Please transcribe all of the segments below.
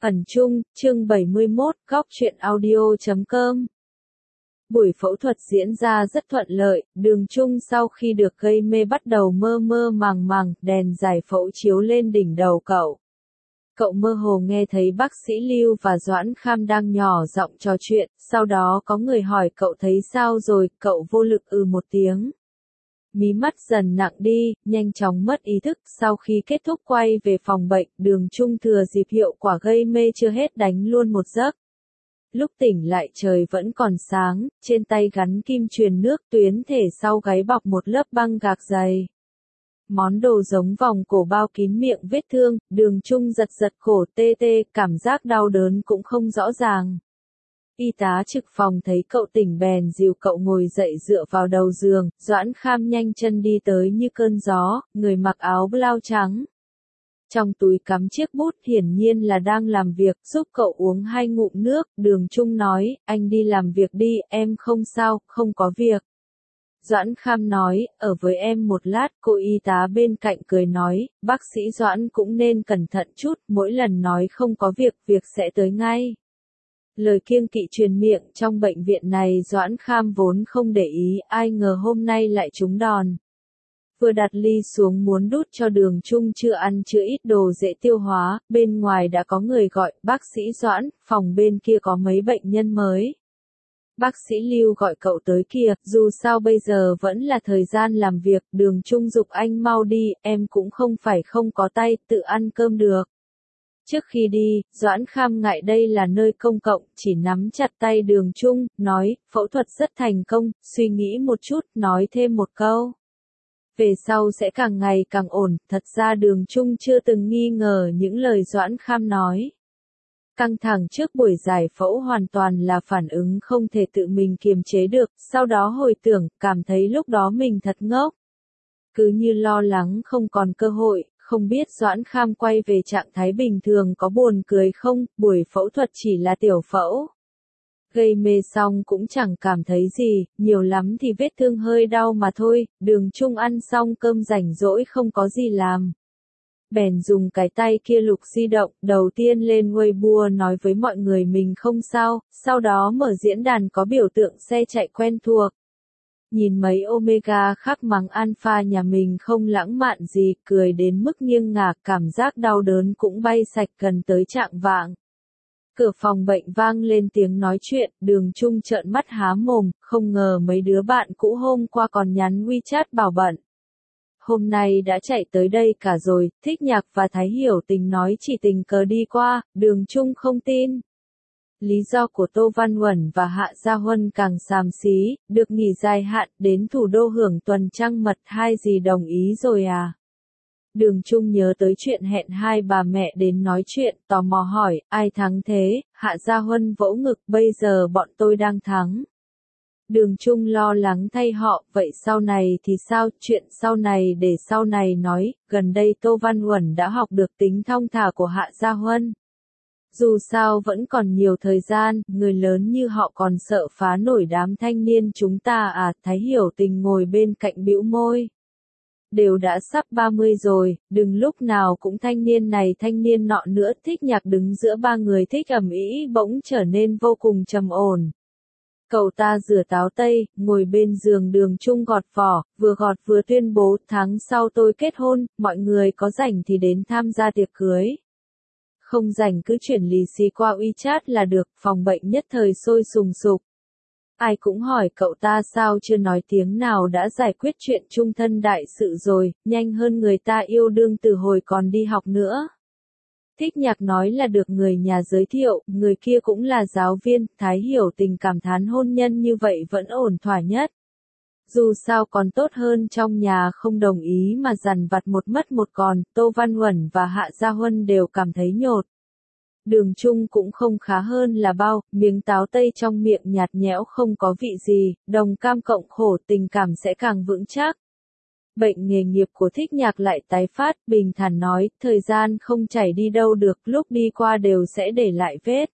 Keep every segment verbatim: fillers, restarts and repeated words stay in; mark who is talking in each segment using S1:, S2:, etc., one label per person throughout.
S1: Ẩn Chung, chương bảy mươi mốt, góc truyện audio chấm com. Buổi phẫu thuật diễn ra rất thuận lợi, Đường Chung sau khi được gây mê bắt đầu mơ mơ màng màng, đèn giải phẫu chiếu lên đỉnh đầu cậu. Cậu mơ hồ nghe thấy bác sĩ Lưu và Doãn Kham đang nhỏ giọng trò chuyện, sau đó có người hỏi cậu thấy sao rồi, cậu vô lực ừ một tiếng. Mí mắt dần nặng đi, nhanh chóng mất ý thức, sau khi kết thúc quay về phòng bệnh, Đường Chung thừa dịp hiệu quả gây mê chưa hết đánh luôn một giấc. Lúc tỉnh lại trời vẫn còn sáng, trên tay gắn kim truyền nước, tuyến thể sau gáy bọc một lớp băng gạc dày. Món đồ giống vòng cổ bao kín miệng vết thương, Đường Chung giật giật cổ tê tê, cảm giác đau đớn cũng không rõ ràng. Y tá trực phòng thấy cậu tỉnh bèn dìu cậu ngồi dậy dựa vào đầu giường, Doãn Kham nhanh chân đi tới như cơn gió, người mặc áo blau trắng. Trong túi cắm chiếc bút hiển nhiên là đang làm việc, giúp cậu uống hai ngụm nước, Đường Chung nói, anh đi làm việc đi, em không sao, không có việc. Doãn Kham nói, ở với em một lát, cô y tá bên cạnh cười nói, bác sĩ Doãn cũng nên cẩn thận chút, mỗi lần nói không có việc, việc sẽ tới ngay. Lời kiêng kỵ truyền miệng trong bệnh viện này Doãn Kham vốn không để ý, ai ngờ hôm nay lại trúng đòn. Vừa đặt ly xuống muốn đút cho Đường Chung chưa ăn chưa ít đồ dễ tiêu hóa, bên ngoài đã có người gọi, bác sĩ Doãn, phòng bên kia có mấy bệnh nhân mới. Bác sĩ Lưu gọi cậu tới kìa, dù sao bây giờ vẫn là thời gian làm việc, Đường Chung giục anh mau đi, em cũng không phải không có tay, tự ăn cơm được. Trước khi đi, Doãn Kham ngại đây là nơi công cộng, chỉ nắm chặt tay Đường Chung, nói, phẫu thuật rất thành công, suy nghĩ một chút, nói thêm một câu. Về sau sẽ càng ngày càng ổn, thật ra Đường Chung chưa từng nghi ngờ những lời Doãn Kham nói. Căng thẳng trước buổi giải phẫu hoàn toàn là phản ứng không thể tự mình kiềm chế được, sau đó hồi tưởng, cảm thấy lúc đó mình thật ngốc. Cứ như lo lắng không còn cơ hội. Không biết Doãn Kham quay về trạng thái bình thường có buồn cười không, buổi phẫu thuật chỉ là tiểu phẫu. Gây mê xong cũng chẳng cảm thấy gì, nhiều lắm thì vết thương hơi đau mà thôi, Đường Chung ăn xong cơm rảnh rỗi không có gì làm. Bèn dùng cái tay kia lục di động, đầu tiên lên Weibo nói với mọi người mình không sao, sau đó mở diễn đàn có biểu tượng xe chạy quen thuộc. Nhìn mấy Omega khắc mắng Alpha nhà mình không lãng mạn gì, cười đến mức nghiêng ngả, cảm giác đau đớn cũng bay sạch gần tới trạng vạng. Cửa phòng bệnh vang lên tiếng nói chuyện, Đường Chung trợn mắt há mồm, không ngờ mấy đứa bạn cũ hôm qua còn nhắn WeChat bảo bận. Hôm nay đã chạy tới đây cả rồi, Thích Nhạc và Thái Hiểu Tình nói chỉ tình cờ đi qua, Đường Chung không tin. Lý do của Tô Văn Uẩn và Hạ Gia Huân càng xàm xí, được nghỉ dài hạn, đến thủ đô hưởng tuần trăng mật hai gì đồng ý rồi à? Đường Chung nhớ tới chuyện hẹn hai bà mẹ đến nói chuyện, tò mò hỏi, ai thắng thế? Hạ Gia Huân vỗ ngực, bây giờ bọn tôi đang thắng. Đường Chung lo lắng thay họ, vậy sau này thì sao? Chuyện sau này để sau này nói, gần đây Tô Văn Uẩn đã học được tính thong thả của Hạ Gia Huân. Dù sao vẫn còn nhiều thời gian, người lớn như họ còn sợ phá nổi đám thanh niên chúng ta à, Thái Hiểu Tình ngồi bên cạnh bĩu môi. Đều đã sắp ba mươi rồi, đừng lúc nào cũng thanh niên này thanh niên nọ nữa, Thích Nhạc đứng giữa ba người thích ầm ĩ bỗng trở nên vô cùng trầm ổn. Cậu ta rửa táo tây, ngồi bên giường Đường Chung gọt vỏ, vừa gọt vừa tuyên bố, tháng sau tôi kết hôn, mọi người có rảnh thì đến tham gia tiệc cưới. Không rảnh cứ chuyển lì xì qua WeChat là được, phòng bệnh nhất thời sôi sùng sục. Ai cũng hỏi cậu ta sao chưa nói tiếng nào đã giải quyết chuyện chung thân đại sự rồi, nhanh hơn người ta yêu đương từ hồi còn đi học nữa. Thích Nhạc nói là được người nhà giới thiệu, người kia cũng là giáo viên, Thái Hiểu Tình cảm thán hôn nhân như vậy vẫn ổn thỏa nhất. Dù sao còn tốt hơn trong nhà không đồng ý mà dằn vặt một mất một còn, Tô Văn Uẩn và Hạ Gia Huân đều cảm thấy nhột. Đường Chung cũng không khá hơn là bao, miếng táo tây trong miệng nhạt nhẽo không có vị gì, đồng cam cộng khổ tình cảm sẽ càng vững chắc. Bệnh nghề nghiệp của Thích Nhạc lại tái phát, bình thản nói, thời gian không chảy đi đâu được, lúc đi qua đều sẽ để lại vết.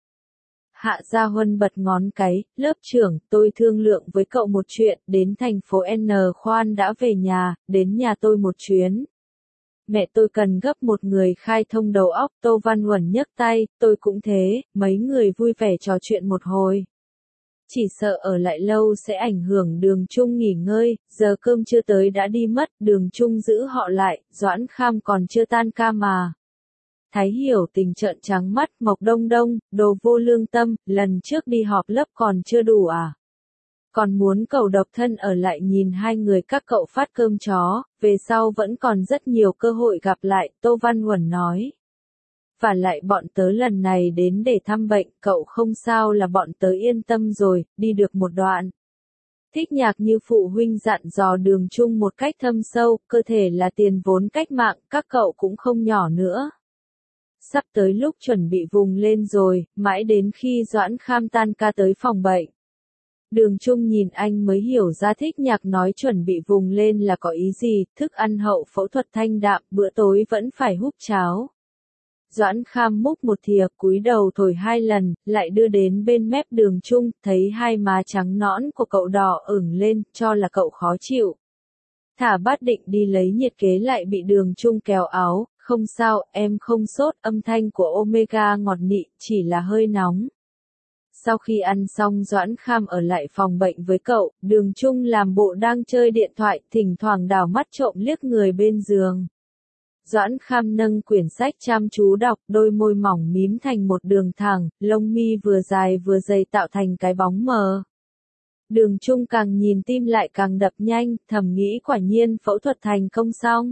S1: Hạ Gia Huân bật ngón cái, lớp trưởng, tôi thương lượng với cậu một chuyện, đến thành phố N khoan đã về nhà, đến nhà tôi một chuyến. Mẹ tôi cần gấp một người khai thông đầu óc, Tô Văn Uẩn nhấc tay, tôi cũng thế, mấy người vui vẻ trò chuyện một hồi. Chỉ sợ ở lại lâu sẽ ảnh hưởng Đường Trung nghỉ ngơi, giờ cơm chưa tới đã đi mất, Đường Trung giữ họ lại, Doãn Kham còn chưa tan ca mà. Thái Hiểu Tình trợn trắng mắt, Mộc Đông Đông, đồ vô lương tâm, lần trước đi họp lớp còn chưa đủ à? Còn muốn cậu độc thân ở lại nhìn hai người các cậu phát cơm chó, về sau vẫn còn rất nhiều cơ hội gặp lại, Tô Văn Uẩn nói. Và lại bọn tớ lần này đến để thăm bệnh, cậu không sao là bọn tớ yên tâm rồi, đi được một đoạn. Thích Nhạc như phụ huynh dặn dò Đường Trung một cách thâm sâu, cơ thể là tiền vốn cách mạng, các cậu cũng không nhỏ nữa. Sắp tới lúc chuẩn bị vùng lên rồi, mãi đến khi Doãn Kham tan ca tới phòng bệnh. Đường Trung nhìn anh mới hiểu ra Thích Nhạc nói chuẩn bị vùng lên là có ý gì, thức ăn hậu phẫu thuật thanh đạm, bữa tối vẫn phải húp cháo. Doãn Kham múc một thìa, cúi đầu thổi hai lần, lại đưa đến bên mép Đường Trung, thấy hai má trắng nõn của cậu đỏ ửng lên, cho là cậu khó chịu. Thả bát định đi lấy nhiệt kế lại bị Đường Trung kéo áo, không sao, em không sốt, âm thanh của Omega ngọt nị, chỉ là hơi nóng. Sau khi ăn xong Doãn Kham ở lại phòng bệnh với cậu, Đường Trung làm bộ đang chơi điện thoại, thỉnh thoảng đảo mắt trộm liếc người bên giường. Doãn Kham nâng quyển sách chăm chú đọc, đôi môi mỏng mím thành một đường thẳng, lông mi vừa dài vừa dày tạo thành cái bóng mờ. Đường Trung càng nhìn tim lại càng đập nhanh, thầm nghĩ quả nhiên phẫu thuật thành công xong.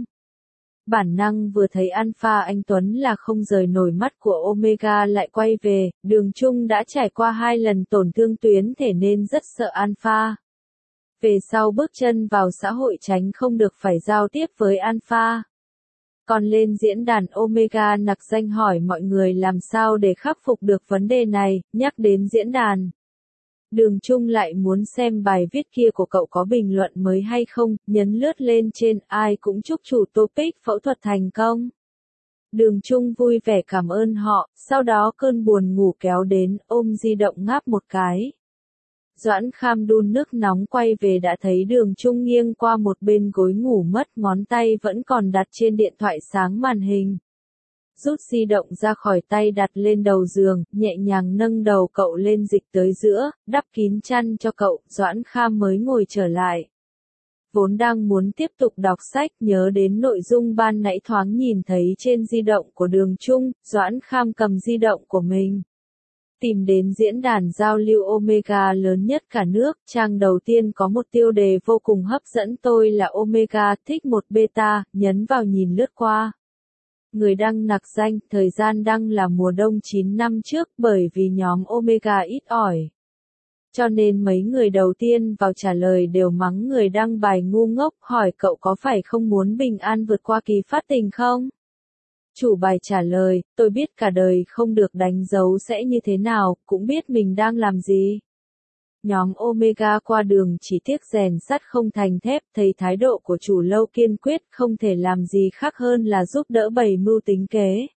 S1: Bản năng vừa thấy Alpha anh Tuấn là không rời nổi mắt của Omega lại quay về, Đường Trung đã trải qua hai lần tổn thương tuyến thể nên rất sợ Alpha. Về sau bước chân vào xã hội tránh không được phải giao tiếp với Alpha. Còn lên diễn đàn Omega nặc danh hỏi mọi người làm sao để khắc phục được vấn đề này, nhắc đến diễn đàn. Đường Trung lại muốn xem bài viết kia của cậu có bình luận mới hay không, nhấn lướt lên trên, ai cũng chúc chủ topic phẫu thuật thành công. Đường Trung vui vẻ cảm ơn họ, sau đó cơn buồn ngủ kéo đến, ôm di động ngáp một cái. Doãn Kham đun nước nóng quay về đã thấy Đường Trung nghiêng qua một bên gối ngủ mất, ngón tay vẫn còn đặt trên điện thoại sáng màn hình. Rút di động ra khỏi tay đặt lên đầu giường, nhẹ nhàng nâng đầu cậu lên dịch tới giữa, đắp kín chăn cho cậu, Doãn Kham mới ngồi trở lại. Vốn đang muốn tiếp tục đọc sách, nhớ đến nội dung ban nãy thoáng nhìn thấy trên di động của Đường Trung, Doãn Kham cầm di động của mình. Tìm đến diễn đàn giao lưu Omega lớn nhất cả nước, trang đầu tiên có một tiêu đề vô cùng hấp dẫn, tôi là Omega, thích một beta, nhấn vào nhìn lướt qua. Người đăng nặc danh, thời gian đăng là mùa đông chín năm trước, bởi vì nhóm Omega ít ỏi. Cho nên mấy người đầu tiên vào trả lời đều mắng người đăng bài ngu ngốc, hỏi cậu có phải không muốn bình an vượt qua kỳ phát tình không? Chủ bài trả lời, tôi biết cả đời không được đánh dấu sẽ như thế nào, cũng biết mình đang làm gì. Nhóm Omega qua đường chỉ tiếc rèn sắt không thành thép, thấy thái độ của chủ lâu kiên quyết, không thể làm gì khác hơn là giúp đỡ bày mưu tính kế.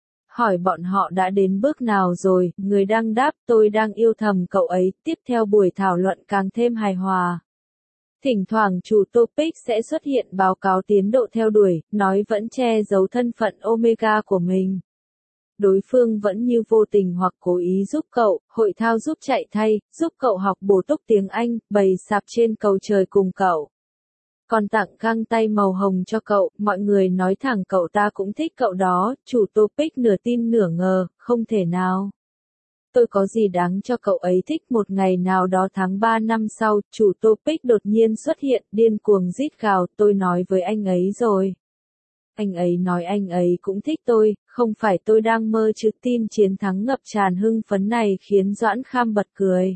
S1: Hỏi bọn họ đã đến bước nào rồi, người đang đáp, tôi đang yêu thầm cậu ấy, tiếp theo buổi thảo luận càng thêm hài hòa. Thỉnh thoảng chủ topic sẽ xuất hiện báo cáo tiến độ theo đuổi, nói vẫn che giấu thân phận Omega của mình. Đối phương vẫn như vô tình hoặc cố ý giúp cậu, hội thao giúp chạy thay, giúp cậu học bổ túc tiếng Anh, bày sạp trên cầu trời cùng cậu. Còn tặng găng tay màu hồng cho cậu, mọi người nói thẳng cậu ta cũng thích cậu đó, chủ topic nửa tin nửa ngờ, không thể nào. Tôi có gì đáng cho cậu ấy thích. Một ngày nào đó tháng ba năm sau, chủ topic đột nhiên xuất hiện, điên cuồng rít gào, tôi nói với anh ấy rồi. Anh ấy nói anh ấy cũng thích tôi, không phải tôi đang mơ chứ. Tin chiến thắng ngập tràn hưng phấn này khiến Doãn Kham bật cười.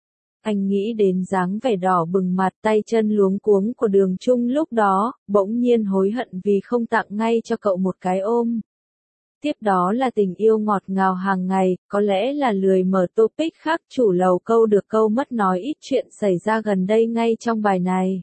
S1: Anh nghĩ đến dáng vẻ đỏ bừng mặt, tay chân luống cuống của Đường Trung lúc đó, bỗng nhiên hối hận vì không tặng ngay cho cậu một cái ôm. Tiếp đó là tình yêu ngọt ngào hàng ngày, có lẽ là lười mở topic khác, chủ lầu câu được câu mất nói ít chuyện xảy ra gần đây ngay trong bài này.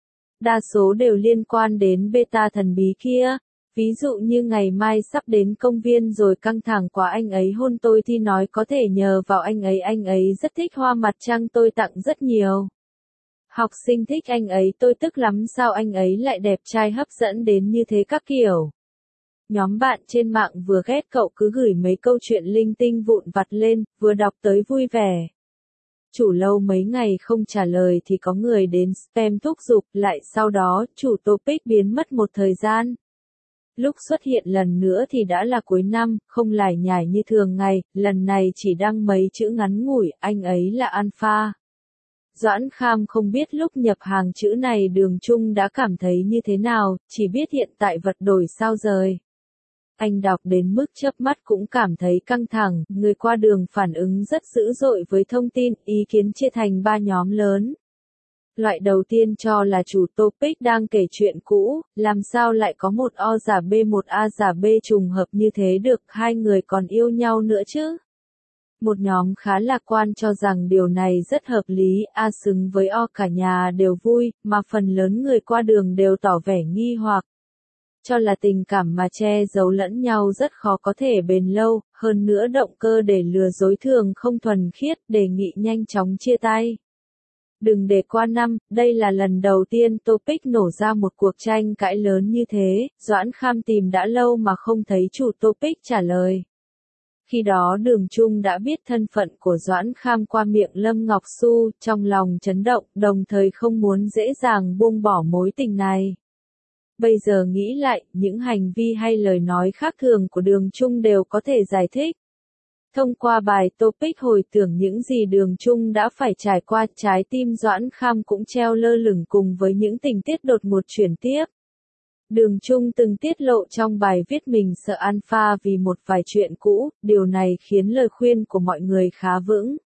S1: Đa số đều liên quan đến beta thần bí kia. Ví dụ như ngày mai sắp đến công viên rồi căng thẳng quá anh ấy hôn tôi thì nói có thể nhờ vào anh ấy, anh ấy rất thích hoa mặt trăng tôi tặng rất nhiều. Học sinh thích anh ấy tôi tức lắm sao anh ấy lại đẹp trai hấp dẫn đến như thế các kiểu. Nhóm bạn trên mạng vừa ghét cậu cứ gửi mấy câu chuyện linh tinh vụn vặt lên, vừa đọc tới vui vẻ. Chủ lâu mấy ngày không trả lời thì có người đến spam thúc giục lại, sau đó chủ topic biến mất một thời gian. Lúc xuất hiện lần nữa thì đã là cuối năm, không lải nhải như thường ngày, lần này chỉ đăng mấy chữ ngắn ngủi, anh ấy là Alpha. Doãn Kham không biết lúc nhập hàng chữ này Đường Trung đã cảm thấy như thế nào, chỉ biết hiện tại vật đổi sao rời. Anh đọc đến mức chớp mắt cũng cảm thấy căng thẳng, người qua đường phản ứng rất dữ dội với thông tin, ý kiến chia thành ba nhóm lớn. Loại đầu tiên cho là chủ topic đang kể chuyện cũ, làm sao lại có một O giả B một A giả B trùng hợp như thế được, hai người còn yêu nhau nữa chứ. Một nhóm khá lạc quan cho rằng điều này rất hợp lý, A xứng với O cả nhà đều vui, mà phần lớn người qua đường đều tỏ vẻ nghi hoặc. Cho là tình cảm mà che giấu lẫn nhau rất khó có thể bền lâu, hơn nữa động cơ để lừa dối thường không thuần khiết, đề nghị nhanh chóng chia tay. Đừng để qua năm, đây là lần đầu tiên topic nổ ra một cuộc tranh cãi lớn như thế, Doãn Kham tìm đã lâu mà không thấy chủ topic trả lời. Khi đó Đường Trung đã biết thân phận của Doãn Kham qua miệng Lâm Ngọc Xu, trong lòng chấn động, đồng thời không muốn dễ dàng buông bỏ mối tình này. Bây giờ nghĩ lại, những hành vi hay lời nói khác thường của Đường Trung đều có thể giải thích. Thông qua bài topic hồi tưởng những gì Đường Trung đã phải trải qua, trái tim Doãn Kham cũng treo lơ lửng cùng với những tình tiết đột ngột chuyển tiếp. Đường Trung từng tiết lộ trong bài viết mình sợ Alpha vì một vài chuyện cũ, điều này khiến lời khuyên của mọi người khá vững.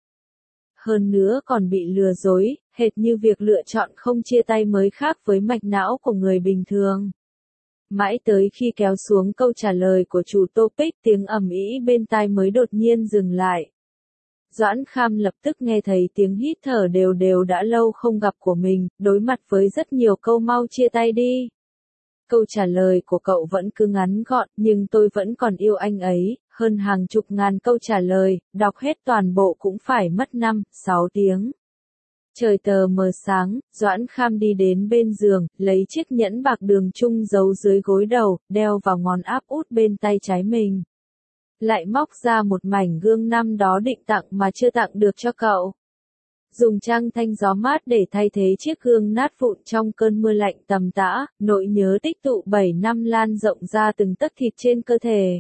S1: Hơn nữa còn bị lừa dối, hệt như việc lựa chọn không chia tay mới khác với mạch não của người bình thường. Mãi tới khi kéo xuống câu trả lời của chủ topic, tiếng ầm ĩ bên tai mới đột nhiên dừng lại. Doãn Kham lập tức nghe thấy tiếng hít thở đều đều đã lâu không gặp của mình, đối mặt với rất nhiều câu mau chia tay đi. Câu trả lời của cậu vẫn cứ ngắn gọn, nhưng tôi vẫn còn yêu anh ấy, hơn hàng chục ngàn câu trả lời, đọc hết toàn bộ cũng phải mất năm, sáu tiếng. Trời tờ mờ sáng, Doãn Kham đi đến bên giường, lấy chiếc nhẫn bạc Đường Trung giấu dưới gối đầu, đeo vào ngón áp út bên tay trái mình. Lại móc ra một mảnh gương năm đó định tặng mà chưa tặng được cho cậu. Dùng trăng thanh gió mát để thay thế chiếc gương nát vụn trong cơn mưa lạnh tầm tã, nỗi nhớ tích tụ bảy năm lan rộng ra từng tấc thịt trên cơ thể.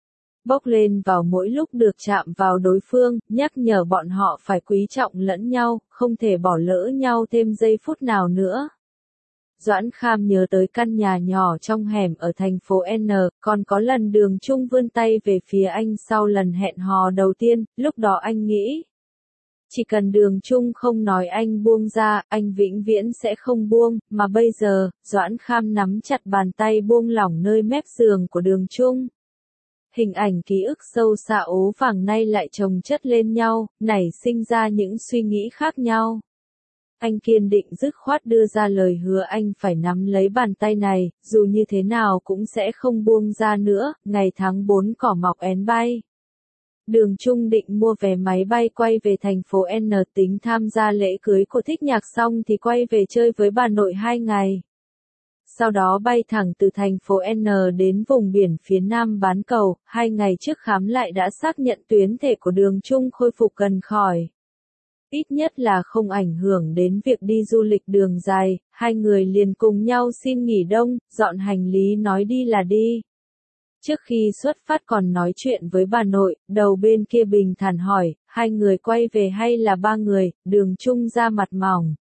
S1: Bốc lên vào mỗi lúc được chạm vào đối phương, nhắc nhở bọn họ phải quý trọng lẫn nhau, không thể bỏ lỡ nhau thêm giây phút nào nữa. Doãn Kham nhớ tới căn nhà nhỏ trong hẻm ở thành phố N, còn có lần Đường Trung vươn tay về phía anh sau lần hẹn hò đầu tiên, lúc đó anh nghĩ. Chỉ cần Đường Trung không nói anh buông ra, anh vĩnh viễn sẽ không buông, mà bây giờ, Doãn Kham nắm chặt bàn tay buông lỏng nơi mép giường của Đường Trung. Hình ảnh ký ức sâu xa ố vàng nay lại chồng chất lên nhau, nảy sinh ra những suy nghĩ khác nhau. Anh kiên định dứt khoát đưa ra lời hứa anh phải nắm lấy bàn tay này, dù như thế nào cũng sẽ không buông ra nữa, ngày tháng bốn cỏ mọc én bay. Đường Trung định mua vé máy bay quay về thành phố N, tính tham gia lễ cưới của Thích Nhạc xong thì quay về chơi với bà nội hai ngày. Sau đó bay thẳng từ thành phố N đến vùng biển phía nam bán cầu, hai ngày trước khám lại đã xác nhận tuyến thể của Đường Trung khôi phục gần khỏi. Ít nhất là không ảnh hưởng đến việc đi du lịch đường dài, hai người liền cùng nhau xin nghỉ đông, dọn hành lý nói đi là đi. Trước khi xuất phát còn nói chuyện với bà nội, đầu bên kia bình thản hỏi, hai người quay về hay là ba người, Đường Trung ra mặt mỏng.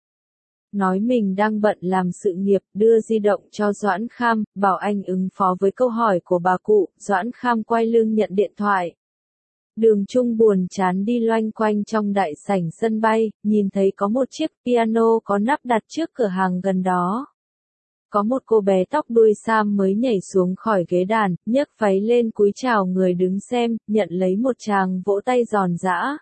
S1: Nói mình đang bận làm sự nghiệp, đưa di động cho Doãn Kham, bảo anh ứng phó với câu hỏi của bà cụ, Doãn Kham quay lưng nhận điện thoại. Đường Trung buồn chán đi loanh quanh trong đại sảnh sân bay, nhìn thấy có một chiếc piano có nắp đặt trước cửa hàng gần đó. Có một cô bé tóc đuôi sam mới nhảy xuống khỏi ghế đàn, nhấc váy lên cúi chào người đứng xem, nhận lấy một tràng vỗ tay giòn giã.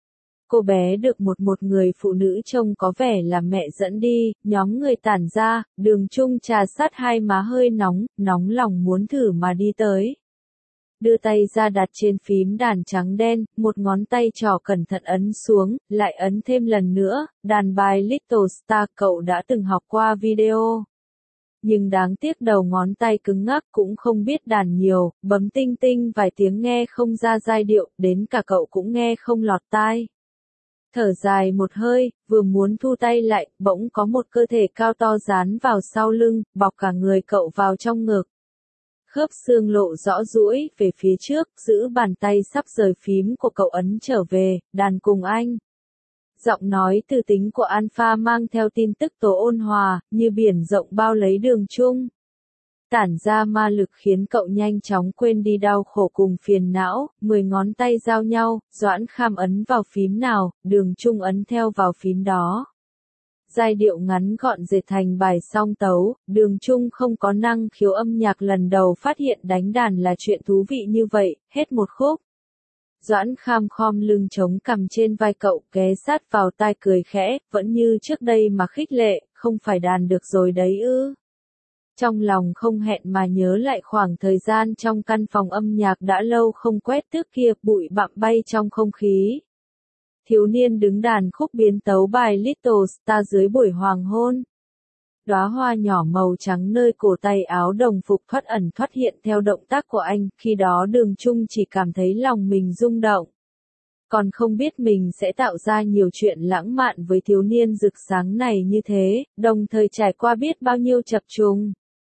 S1: Cô bé được một một người phụ nữ trông có vẻ là mẹ dẫn đi, nhóm người tản ra, Đường Trung trà sát hai má hơi nóng, nóng lòng muốn thử mà đi tới. Đưa tay ra đặt trên phím đàn trắng đen, một ngón tay trỏ cẩn thận ấn xuống, lại ấn thêm lần nữa, đàn bài Little Star cậu đã từng học qua video. nhưng đáng tiếc đầu ngón tay cứng ngắc cũng không biết đàn nhiều, bấm tinh tinh vài tiếng nghe không ra giai điệu, đến cả cậu cũng nghe không lọt tai. Thở dài một hơi, vừa muốn thu tay lại, bỗng có một cơ thể cao to dán vào sau lưng, bọc cả người cậu vào trong ngực. Khớp xương lộ rõ duỗi về phía trước, giữ bàn tay sắp rời phím của cậu ấn trở về, đàn cùng anh. Giọng nói từ tính của Alpha mang theo tin tức tố ôn hòa, như biển rộng bao lấy đường chung. Tản ra ma lực khiến cậu nhanh chóng quên đi đau khổ cùng phiền não, mười ngón tay giao nhau, Doãn Kham ấn vào phím nào, đường chung ấn theo vào phím đó. Giai điệu ngắn gọn dệt thành bài song tấu, đường chung không có năng khiếu âm nhạc lần đầu phát hiện đánh đàn là chuyện thú vị như vậy, hết một khúc. Doãn Kham khom lưng chống cằm trên vai cậu, ghé sát vào tai cười khẽ, vẫn như trước đây mà khích lệ, không phải đàn được rồi đấy ư. Trong lòng không hẹn mà nhớ lại khoảng thời gian trong căn phòng âm nhạc đã lâu không quét tước kia, bụi bặm bay trong không khí. Thiếu niên đứng đàn khúc biến tấu bài Little Star dưới buổi hoàng hôn. Đóa hoa nhỏ màu trắng nơi cổ tay áo đồng phục thoát ẩn thoát hiện theo động tác của anh, khi đó Đường Chung chỉ cảm thấy lòng mình rung động. Còn không biết mình sẽ tạo ra nhiều chuyện lãng mạn với thiếu niên rực sáng này như thế, đồng thời trải qua biết bao nhiêu chập trùng.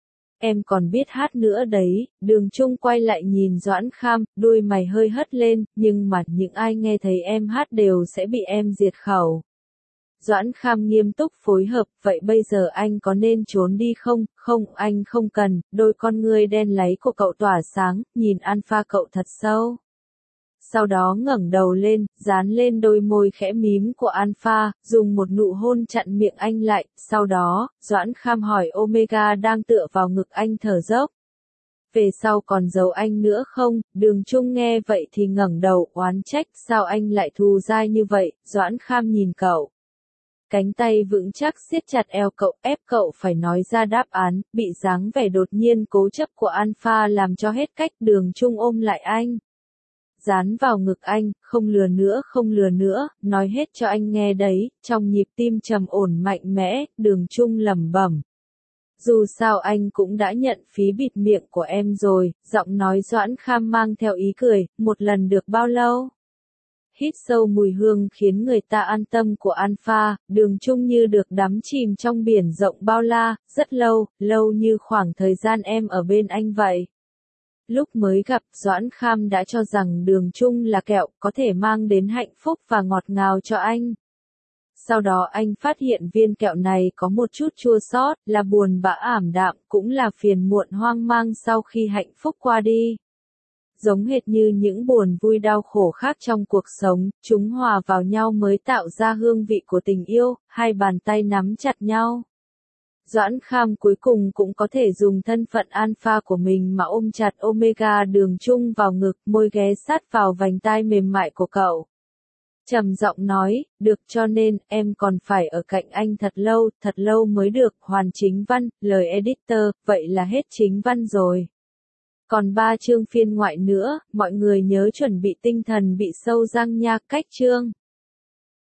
S1: Em còn biết hát nữa đấy, Đường Chung quay lại nhìn Doãn Kham, đuôi mày hơi hất lên, nhưng mà những ai nghe thấy em hát đều sẽ bị em diệt khẩu. Doãn Kham nghiêm túc phối hợp, vậy bây giờ anh có nên trốn đi không? Không, anh không cần, đôi con ngươi đen láy của cậu tỏa sáng, nhìn Alpha cậu thật sâu. Sau đó ngẩng đầu lên, dán lên đôi môi khẽ mím của Alpha, dùng một nụ hôn chặn miệng anh lại, sau đó, Doãn Kham hỏi Omega đang tựa vào ngực anh thở dốc. Về sau còn giấu anh nữa không? Đường Chung nghe vậy thì ngẩng đầu, oán trách, sao anh lại thù dai như vậy? Doãn Kham nhìn cậu. Cánh tay vững chắc siết chặt eo cậu, ép cậu phải nói ra đáp án, bị dáng vẻ đột nhiên cố chấp của Alpha làm cho hết cách. Đường Chung ôm lại anh. Dán vào ngực anh, không lừa nữa không lừa nữa, nói hết cho anh nghe đấy, trong nhịp tim trầm ổn mạnh mẽ, Đường Chung lẩm bẩm. Dù sao anh cũng đã nhận phí bịt miệng của em rồi, giọng nói Doãn Kham mang theo ý cười, một lần được bao lâu? Hít sâu mùi hương khiến người ta an tâm của Alpha, Đường Chung như được đắm chìm trong biển rộng bao la, rất lâu, lâu như khoảng thời gian em ở bên anh vậy. Lúc mới gặp, Doãn Kham đã cho rằng Đường Chung là kẹo, có thể mang đến hạnh phúc và ngọt ngào cho anh. Sau đó anh phát hiện viên kẹo này có một chút chua xót, là buồn bã ảm đạm, cũng là phiền muộn hoang mang sau khi hạnh phúc qua đi. Giống hệt như những buồn vui đau khổ khác trong cuộc sống, chúng hòa vào nhau mới tạo ra hương vị của tình yêu, hai bàn tay nắm chặt nhau. Doãn Kham cuối cùng cũng có thể dùng thân phận Alpha của mình mà ôm chặt Omega Đường Chung vào ngực, môi ghé sát vào vành tai mềm mại của cậu. Trầm giọng nói, được, cho nên, em còn phải ở cạnh anh thật lâu, thật lâu mới được. Hoàn chính văn, lời editor, vậy là hết chính văn rồi. Còn ba chương phiên ngoại nữa, mọi người nhớ chuẩn bị tinh thần bị sâu răng nha. Cách chương.